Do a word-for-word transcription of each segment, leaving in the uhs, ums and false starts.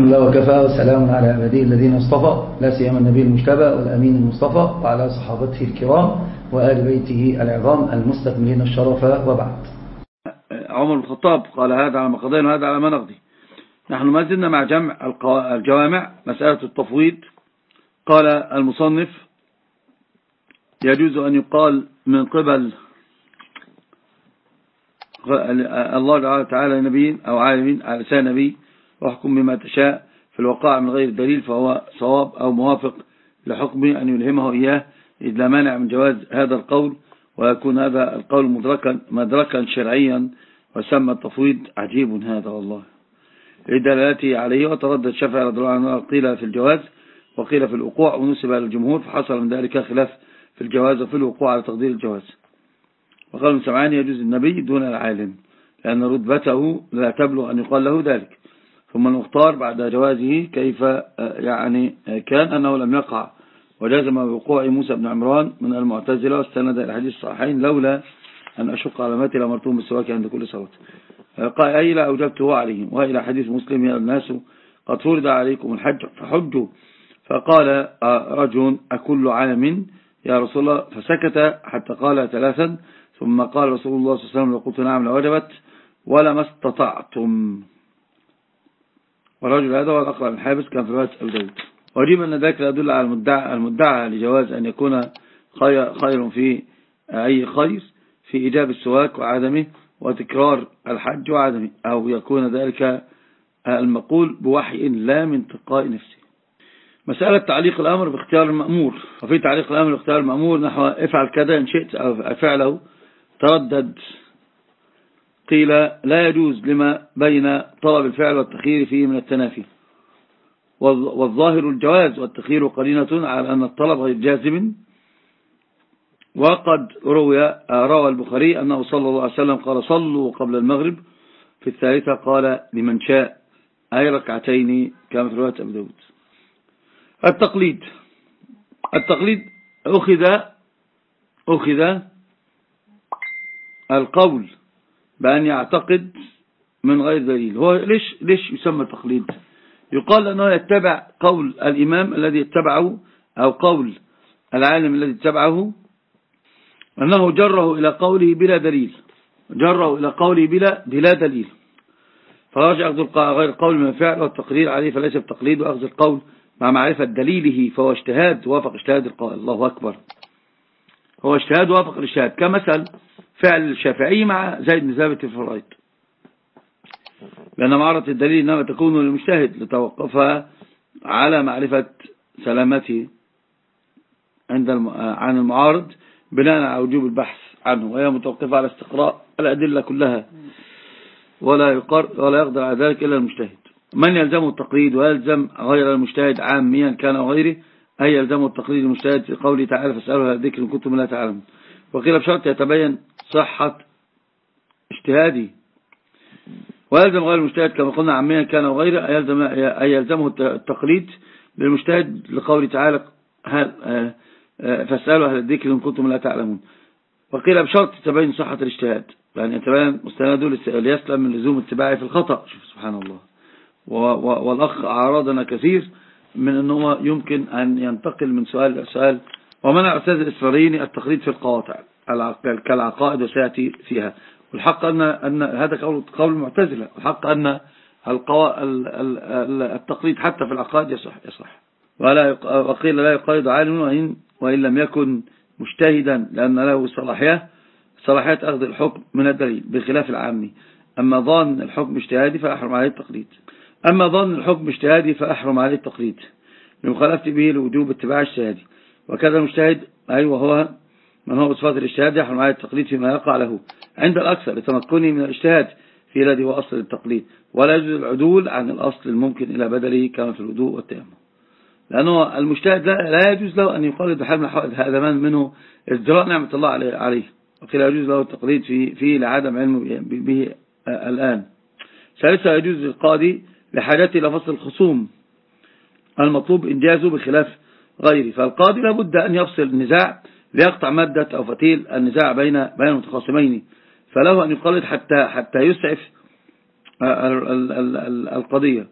الحمد لله وكفى وسلام على عباده الذين اصطفى لا سيما النبي المجتبى والأمين المصطفى وعلى صحابته الكرام وآل بيته العظام المستكملين الشرف وبعد. عمر بن الخطاب قال هذا على ما قضينا وهذا على ما نقضي. نحن ما زلنا مع جمع الجوامع مسألة التفويض. قال المصنف يجوز أن يقال من قبل الله تعالى نبي أو عالمين على لسان نبي واحكم بما تشاء في الوقائع من غير دليل فهو صواب أو موافق لحكمه أن يلهمه إياه، إذ لا مانع من جواز هذا القول، ويكون هذا القول مدركا مدركا شرعيا، وسمى التفويض عجيب هذا والله لدلالته عليه. وتردد الشافعي رضي الله عنه قيل في الجواز وقيل في الوقوع ونسب إلى الجمهور، فحصل من ذلك خلاف في الجواز وفي الوقوع على تقدير الجواز. وقال ابن سمعان يجوز النبي دون العالم لأن رتبته لا تبلغ أن يقال له ذلك. ثم المختار بعد جوازه كيف يعني كان أنه لم يقع، وجزم بوقوع موسى بن عمران من المعتزلة واستند إلى حديث الصحيحين لولا أن أشق على ماتي لأمرتهم بالسواك عند كل صلاة. قال أي لا أوجبته عليهم. وإلى حديث مسلم يا الناس قد فرض عليكم الحج فحجوا، فقال رجل أكل عام يا رسول الله، فسكت حتى قال ثلاثا، ثم قال رسول الله صلى الله عليه وسلم لقلت نعم لوجبت ولما استطعتم. والرجل هذا هو الأقرع الحابس كان في رواية أبي داود. وجيب أن ذلك يدل على المدعى, المدعى لجواز أن يكون خير في أي خير في إيجاب السواك وعدمه وتكرار الحج وعدمه، أو يكون ذلك المقول بوحي لا من تلقاء نفسه. مسألة تعليق الأمر باختيار المأمور. وفي تعليق الأمر باختيار المأمور نحو افعل كذا إن شئت أو فعله تردد. قيل لا يجوز لما بين طلب الفعل والتخيير فيه من التنافي، والظاهر الجواز والتخيير قرينة على أن الطلب غير جازم. وقد روى روى البخاري أنه صلى الله عليه وسلم قال صلوا قبل المغرب، في الثالثة قال لمن شاء أي ركعتين كما في رواية أبي داود. التقليد. التقليد أخذ أخذ القول بأن يعتقد من غير دليل. هو ليش ليش يسمى تقليد؟ يقال أنه يتبع قول الإمام الذي يتبعه أو قول العالم الذي يتبعه، أنه جره إلى قوله بلا دليل، جره إلى قوله بلا بلا دليل، فرجع أخذ غير القول من الفعل والتقرير عليه فليس بتقليد، وأخذ القول مع معرفة دليله فهو اجتهاد وافق اجتهاد القائل. الله أكبر، هو اجتهاد وافق الاجتهاد، كمثل فعل الشافعي مع زيد بن ثابت الفرائض، لأن معرض الدليل إنما تكون للمجتهد لتوقفها على معرفة سلامته عند عن المعارض بناء على وجوب البحث عنه، وهي متوقفة على استقراء الأدلة كلها، ولا يقر ولا يقدر على ذلك إلا المجتهد. من يلزمه التقليد ويلزم غير المجتهد عاميا كان أو غيره، أي يلزمه التقليد المجتهد في قوله تعالى فاسألوا أهل الذكر إن كنتم لا تعلمون. وقيل بشرط يتبين صحة اجتهادي. ويلزم غير المجتهد كما قلنا عاميا كان أو غيره، أي يلزمه التقليد للمجتهد لقوله تعالى فاسألوا أهل الذكر إن كنتم لا تعلمون. وقيل بشرط يتبين صحة الاجتهاد، يعني يتبين مستنده ليسلم من لزوم اتباعه في الخطأ. شوف سبحان الله. والأخ أعراضنا كثير من أنه يمكن أن ينتقل من سؤال إلى سؤال. ومنع أستاذ الإسفاريني التقليد في القواطع كالعقائد وسيأتي فيها. والحق أن, أن هذا قول, قول المعتزلة، والحق أن القوا... التقليد حتى في العقائد يصح, يصح. ولا وقيل لا يقيد عالم وإن, وإن لم يكن مجتهدا لأن له صلاحية صلاحية أخذ الحكم من الدليل بخلاف العامي. أما ظن الحكم اجتهادي فأحرم عليه التقليد أما ظن الحكم اجتهادي فأحرم عليه التقليد لمخالفة به لوجوب اتباع اجتهادي. وكذا المجتهد أي وهو من هو بصفات الاجتهاد يحرم عليه التقليد فيما يقع له عند الأكثر لتمكنه من الاجتهاد في الذي هو أصل التقليد، ولا يجوز العدول عن الأصل الممكن إلى بدله كما في الوضوء والتيمم، لأنه المجتهد لا يجوز له أن يقلد حال من هذا منه ازدراء نعمة الله عليه، وقيل يجوز له التقليد في فيه لعدم علم به الآن. ثالثا يجوز للقاضي لحاجته إلى فصل الخصوم المطلوب إنجازه بخلاف غيره، فالقاضي لابد أن يفصل النزاع ليقطع مادة أو فتيل النزاع بين بين المتخاصمين، فله أن يقلد حتى حتى يسعف القضية.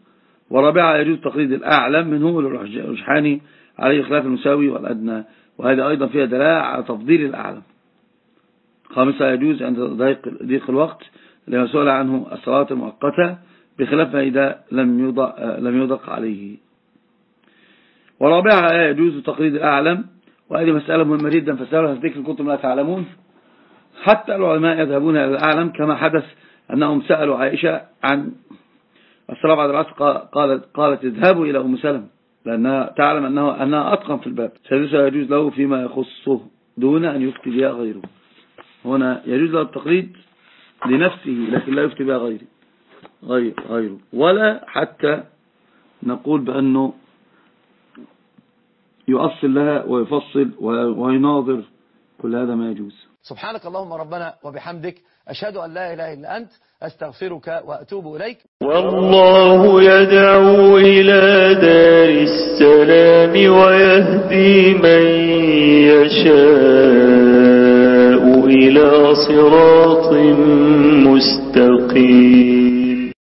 ورابعة يجوز تقليد الأعلم منهم للرجحاني عليه خلاف المساوي والأدنى، وهذا أيضا فيها دلالة على تفضيل الأعلم. خامسة يجوز عند ضيق الوقت لما سئل عنه الصلاة المؤقتة بخلاف ما إذا لم يضق, لم يضق عليه. ورابعها يجوز تقليد الأعلم، وهذه مسألة مهمة جدا فسألها في ذكر كنتم لا تعلمون. حتى العلماء يذهبون إلى الأعلم، كما حدث أنهم سألوا عائشة عن الصلاة بعد العصر قالت, قالت اذهبوا إلى أم سلمة لأنها تعلم أنه أنها أتقن في الباب. سادسها يجوز له فيما يخصه دون أن يفتي بها غيره. هنا يجوز له التقليد لنفسه لكن لا يفتي بها غيره غير غيره ولا حتى نقول بأنه يؤصل لها ويفصل ويناظر، كل هذا ما يجوز. سبحانك اللهم ربنا وبحمدك، أشهد أن لا إله إلا أنت، أستغفرك وأتوب إليك. والله يدعو إلى دار السلام ويهدي من يشاء إلى صراط مستقيم.